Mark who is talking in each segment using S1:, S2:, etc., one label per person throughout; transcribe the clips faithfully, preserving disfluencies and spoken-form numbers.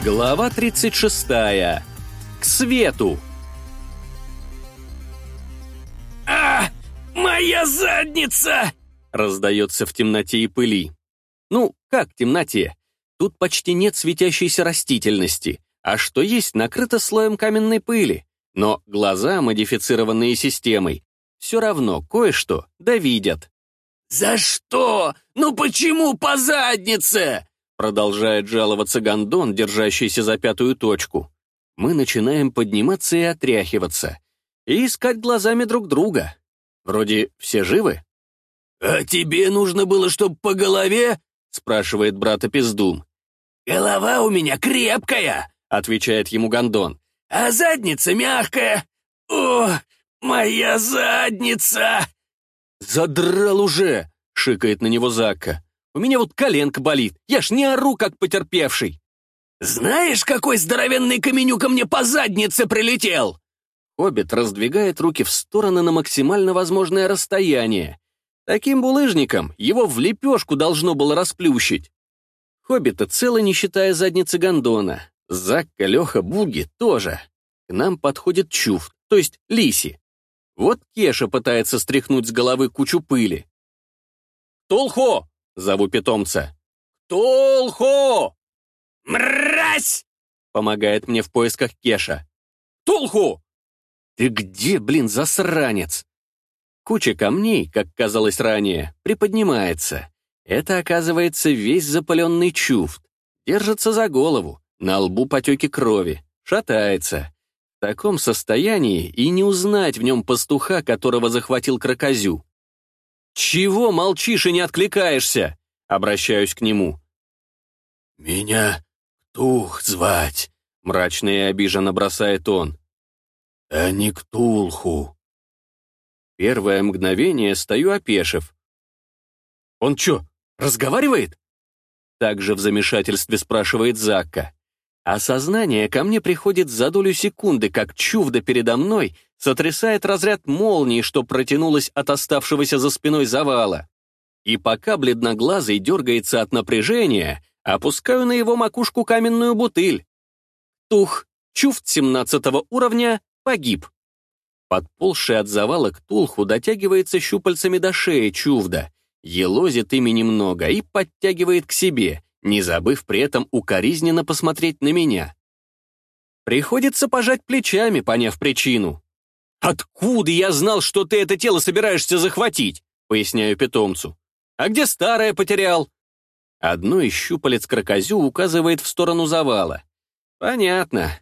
S1: Глава тридцать шестая. К свету.
S2: «А, моя задница!»
S1: Раздается в темноте и пыли. Ну, как темноте? Тут почти нет светящейся растительности, а что есть, накрыто слоем каменной пыли. Но глаза, модифицированные системой, все равно кое-что да видят.
S2: «За что? Ну почему по заднице?»
S1: Продолжает жаловаться гондон, держащийся за пятую точку. Мы начинаем подниматься и отряхиваться. И искать глазами друг друга. Вроде все живы?
S2: «А тебе нужно было, чтоб по голове?»
S1: Спрашивает брата Пиздум.
S2: «Голова у меня крепкая»,
S1: отвечает ему гондон.
S2: «а задница мягкая. О, моя задница!»
S1: «Задрал уже!» — шикает на него Закка. «У меня вот коленка болит, я ж не ору, как потерпевший».
S2: «Знаешь, какой здоровенный каменюка мне по заднице прилетел?»
S1: Хоббит раздвигает руки в стороны на максимально возможное расстояние. Таким булыжником его в лепешку должно было расплющить. Хоббиты целы, не считая задницы гондона. Закка, Леха, Буги тоже. К нам подходит Чуфт, то есть Лиси. Вот Кеша пытается стряхнуть с головы кучу пыли. «Толхо!» — зову питомца. «Толхо!»
S2: «Мразь!»
S1: — помогает мне в поисках Кеша. «Толхо!» «Ты где, блин, засранец?» Куча камней, как казалось ранее, приподнимается. Это, оказывается, весь запаленный Чуфт. Держится за голову, на лбу потеки крови, шатается. В таком состоянии и не узнать в нем пастуха, которого захватил крокозю. «Чего молчишь и не откликаешься?» Обращаюсь к нему.
S2: «Меня Ктух звать»,
S1: — мрачно и обиженно бросает он.
S2: «а не Ктулху».
S1: Первое мгновение стою опешив. «Он чё, разговаривает?» Также в замешательстве спрашивает Закка. Осознание ко мне приходит за долю секунды, как чувда передо мной сотрясает разряд молнии, что протянулось от оставшегося за спиной завала. И пока бледноглазый дергается от напряжения, опускаю на его макушку каменную бутыль. Тух, чуфт семнадцатого уровня, погиб. Подползший от завала Ктулху дотягивается щупальцами до шеи чувда, елозит ими немного и подтягивает к себе, не забыв при этом укоризненно посмотреть на меня. Приходится пожать плечами, поняв причину. «Откуда я знал, что ты это тело собираешься захватить?» — поясняю питомцу. «А где старое потерял?» Одно из щупалец крокозю указывает в сторону завала. «Понятно.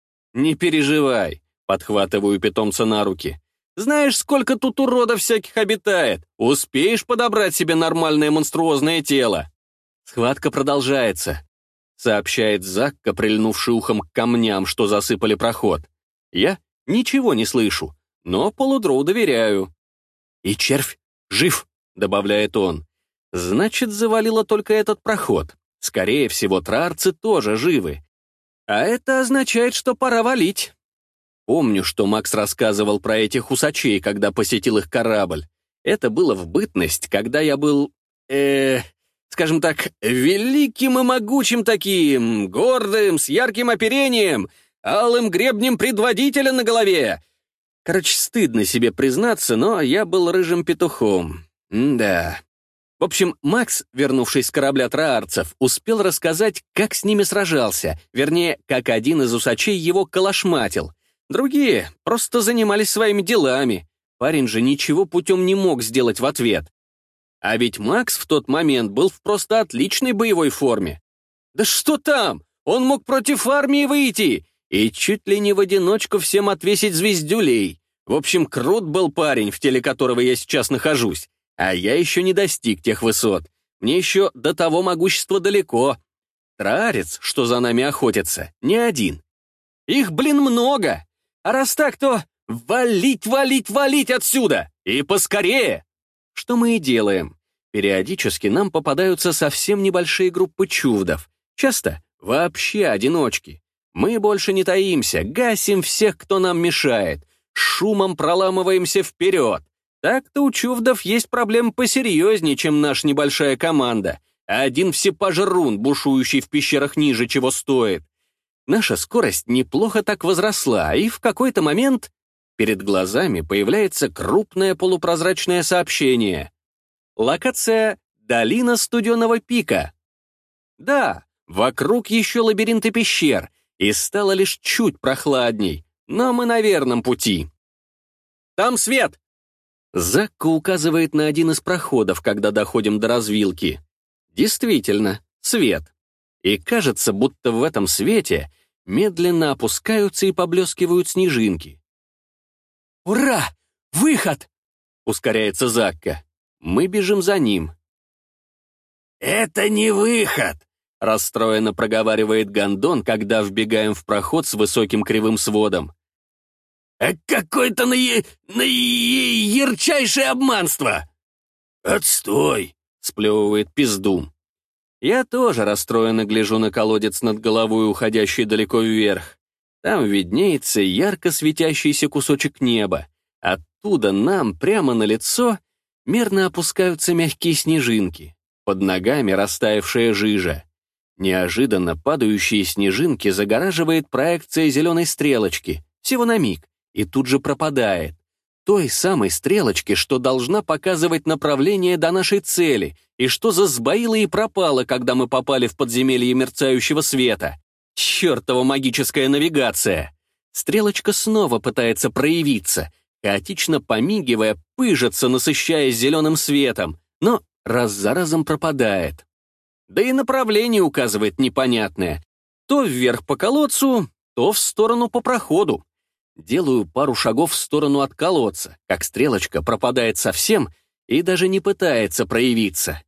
S1: Не переживай», — подхватываю питомца на руки. «Знаешь, сколько тут уродов всяких обитает? Успеешь подобрать себе нормальное монструозное тело?» «Схватка продолжается», — сообщает Закка, прильнувший ухом к камням, что засыпали проход. Я ничего не слышу, но полудроу доверяю. «И червь жив», — добавляет он. «Значит, завалило только этот проход. Скорее всего, траарцы тоже живы. А это означает, что пора валить». Помню, что Макс рассказывал про этих усачей, когда посетил их корабль. Это было в бытность, когда я был... э скажем так, великим и могучим таким, гордым, с ярким оперением, алым гребнем предводителя на голове. Короче, стыдно себе признаться, но я был рыжим петухом. М-да. В общем, Макс, вернувшись с корабля траарцев, успел рассказать, как с ними сражался, вернее, как один из усачей его калашматил. Другие просто занимались своими делами. Парень же ничего путем не мог сделать в ответ. А ведь Макс в тот момент был в просто отличной боевой форме. Да что там, он мог против армии выйти и чуть ли не в одиночку всем отвесить звездюлей. В общем, крут был парень, в теле которого я сейчас нахожусь. А я еще не достиг тех высот. Мне еще до того могущества далеко. Траарец, что за нами охотится, не один. Их, блин, много. А раз так, то валить, валить, валить отсюда! И поскорее! Что мы и делаем. Периодически нам попадаются совсем небольшие группы чувдов. Часто вообще одиночки. Мы больше не таимся, гасим всех, кто нам мешает. Шумом проламываемся вперед. Так-то у чувдов есть проблемы посерьезнее, чем наша небольшая команда. Один всепожрун, бушующий в пещерах ниже, чего стоит. Наша скорость неплохо так возросла, и в какой-то момент перед глазами появляется крупное полупрозрачное сообщение. Локация «Долина Студеного пика». Да, вокруг еще лабиринты пещер, и стало лишь чуть прохладней, но мы на верном пути. «Там свет!» Закка указывает на один из проходов, когда доходим до развилки. Действительно, свет. И кажется, будто в этом свете медленно опускаются и поблескивают снежинки.
S2: «Ура! Выход!»
S1: — ускоряется Закка. Мы бежим за ним.
S2: «Это не выход!»
S1: — расстроенно проговаривает гондон, когда вбегаем в проход с высоким кривым сводом.
S2: «А какое-то наи... наи... ярчайшее обманство!» «Отстой!»
S1: — сплевывает Пиздум. Я тоже расстроенно гляжу на колодец над головой, уходящий далеко вверх. Там виднеется ярко светящийся кусочек неба. Оттуда нам, прямо на лицо, мерно опускаются мягкие снежинки. Под ногами растаявшая жижа. Неожиданно падающие снежинки загораживает проекция зеленой стрелочки, всего на миг, и тут же пропадает. Той самой стрелочки, что должна показывать направление до нашей цели, и что засбоила и пропала, когда мы попали в подземелье мерцающего света. Чертова магическая навигация! Стрелочка снова пытается проявиться, хаотично помигивая, пыжится, насыщаясь зеленым светом, но раз за разом пропадает. Да и направление указывает непонятное. То вверх по колодцу, то в сторону по проходу. Делаю пару шагов в сторону от колодца, как стрелочка пропадает совсем и даже не пытается проявиться.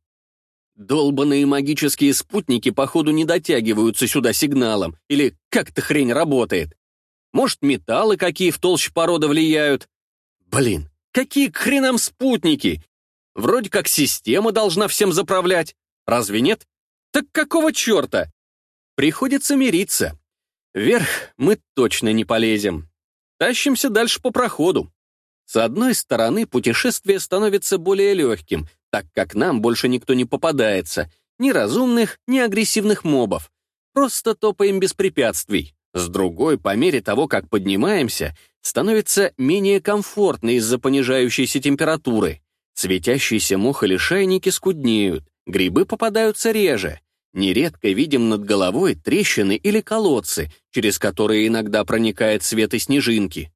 S1: Долбаные магические спутники, походу, не дотягиваются сюда сигналом, или как-то хрень работает. Может, металлы какие в толще породы влияют? Блин, какие к хренам спутники? Вроде как система должна всем заправлять. Разве нет? Так какого черта? Приходится мириться. Вверх мы точно не полезем. Тащимся дальше по проходу. С одной стороны, путешествие становится более легким, так как нам больше никто не попадается, ни разумных, ни агрессивных мобов. Просто топаем без препятствий. С другой, по мере того, как поднимаемся, становится менее комфортно из-за понижающейся температуры. Светящийся мох или шайники скуднеют, грибы попадаются реже. Нередко видим над головой трещины или колодцы, через которые иногда проникает свет и снежинки.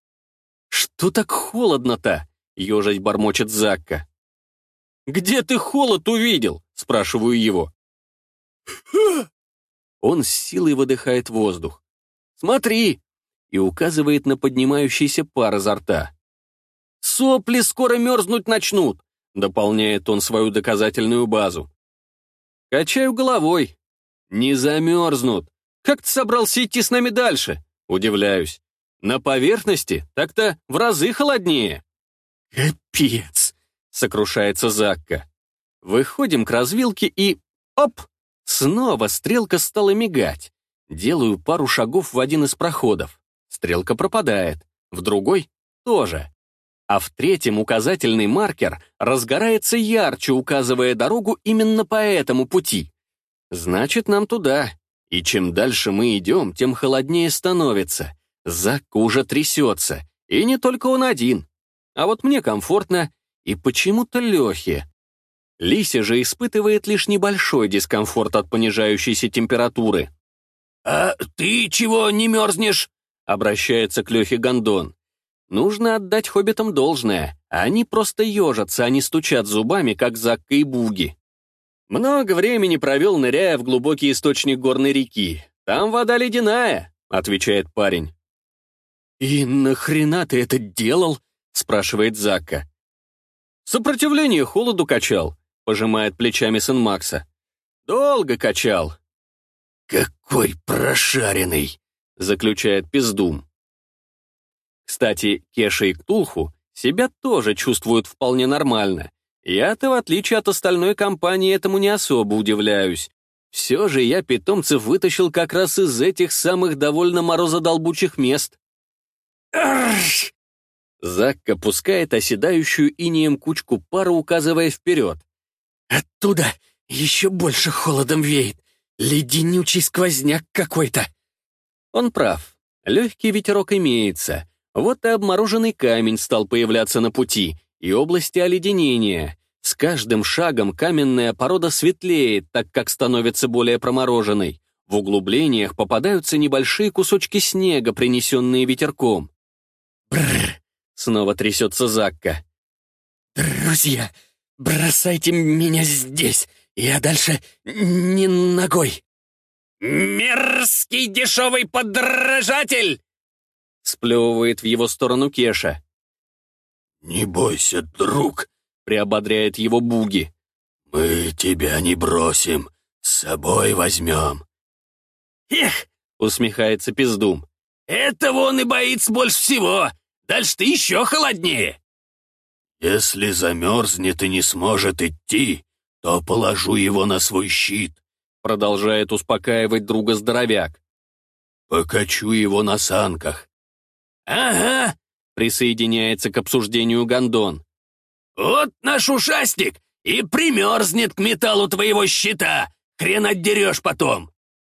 S1: «Что так холодно-то?» — ежась бормочет Закка. «Где ты холод увидел?» — спрашиваю его. Он с силой выдыхает воздух. «Смотри!» — и указывает на поднимающийся пар изо рта. «Сопли скоро мерзнуть начнут!» — дополняет он свою доказательную базу. Качаю головой. «Не замерзнут. Как ты собрался идти с нами дальше?» Удивляюсь. «На поверхности так-то в разы холоднее». «Капец!» — сокрушается Закка. Выходим к развилке и... Оп! Снова стрелка стала мигать. Делаю пару шагов в один из проходов. Стрелка пропадает. В другой — тоже. А в третьем указательный маркер разгорается ярче, указывая дорогу именно по этому пути. Значит, нам туда. И чем дальше мы идем, тем холоднее становится. Закка уже трясется. И не только он один. А вот мне комфортно и почему-то Лехе. Лися же испытывает лишь небольшой дискомфорт от понижающейся температуры.
S2: «А ты чего не мерзнешь?» — обращается к Лехе гондон.
S1: Нужно отдать хоббитам должное. Они просто ежатся, а не стучат зубами, как Закка и Буги. «Много времени провел, ныряя в глубокий источник горной реки. Там вода ледяная», — отвечает парень. «И нахрена ты это делал?» — спрашивает Закка. «Сопротивление холоду качал», — пожимает плечами сын Макса. «Долго качал».
S2: «Какой прошаренный!»
S1: — заключает Пиздум. Кстати, Кеша и Ктулху себя тоже чувствуют вполне нормально. Я-то, в отличие от остальной компании, этому не особо удивляюсь. Все же я питомцев вытащил как раз из этих самых довольно морозодолбучих мест.
S2: Арш!
S1: Закка пускает оседающую инеем кучку пара, указывая вперед.
S2: «Оттуда еще больше холодом веет. Леденючий сквозняк какой-то».
S1: Он прав. Легкий ветерок имеется. Вот и обмороженный камень стал появляться на пути, и области оледенения. С каждым шагом каменная порода светлеет, так как становится более промороженной. В углублениях попадаются небольшие кусочки снега, принесенные ветерком.
S2: Бррр!
S1: Снова трясется Закка.
S2: Друзья, бросайте меня здесь, я дальше не ногой. Мерзкий дешевый подражатель!
S1: Сплевывает в его сторону Кеша.
S3: «Не бойся, друг»,
S1: — приободряет его Буги.
S3: «Мы тебя не бросим, с собой возьмем».
S2: «Эх!»
S1: — усмехается Пиздум.
S2: «Этого он и боится больше всего. Дальше-то еще холоднее».
S3: «Если замерзнет и не сможет идти, то положу его на свой щит»,
S1: — продолжает успокаивать друга здоровяк.
S3: «Покачу его на санках».
S2: «Ага»,
S1: — присоединяется к обсуждению Гондон.
S2: «Вот наш ушастик и примерзнет к металлу твоего щита. Хрен отдерешь потом».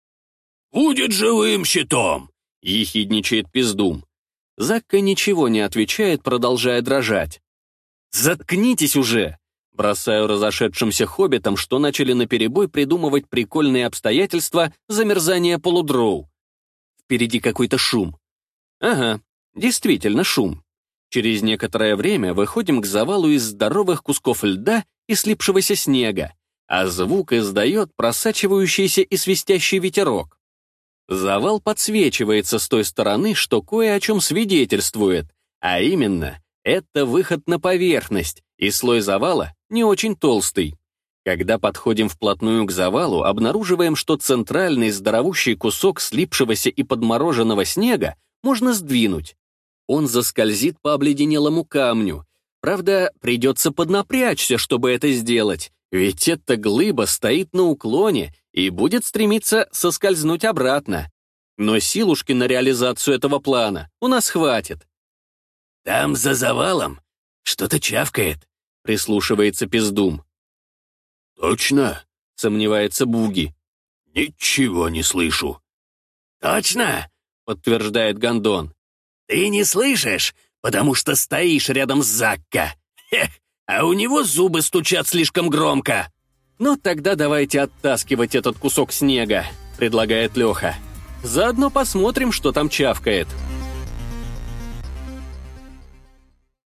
S3: «Будет живым щитом»,
S1: — ехидничает Пиздум. Закка ничего не отвечает, продолжая дрожать. «Заткнитесь уже!» Бросаю разошедшимся хоббитам, что начали наперебой придумывать прикольные обстоятельства замерзания полудроу. Впереди какой-то шум. Ага, действительно шум. Через некоторое время выходим к завалу из здоровых кусков льда и слипшегося снега, а звук издает просачивающийся и свистящий ветерок. Завал подсвечивается с той стороны, что кое о чем свидетельствует, а именно, это выход на поверхность, и слой завала не очень толстый. Когда подходим вплотную к завалу, обнаруживаем, что центральный здоровущий кусок слипшегося и подмороженного снега можно сдвинуть. Он заскользит по обледенелому камню. Правда, придется поднапрячься, чтобы это сделать, ведь эта глыба стоит на уклоне и будет стремиться соскользнуть обратно. Но силушки на реализацию этого плана у нас хватит.
S2: «Там за завалом что-то чавкает», —
S1: прислушивается Пиздум.
S3: «Точно?»
S1: — сомневается Буги.
S3: «Ничего не слышу».
S2: «Точно?»
S1: — подтверждает Гондон.
S2: «Ты не слышишь, потому что стоишь рядом с Закка. Хех, а у него зубы стучат слишком громко».
S1: «Ну тогда давайте оттаскивать этот кусок снега», — предлагает Леха. «Заодно посмотрим, что там чавкает».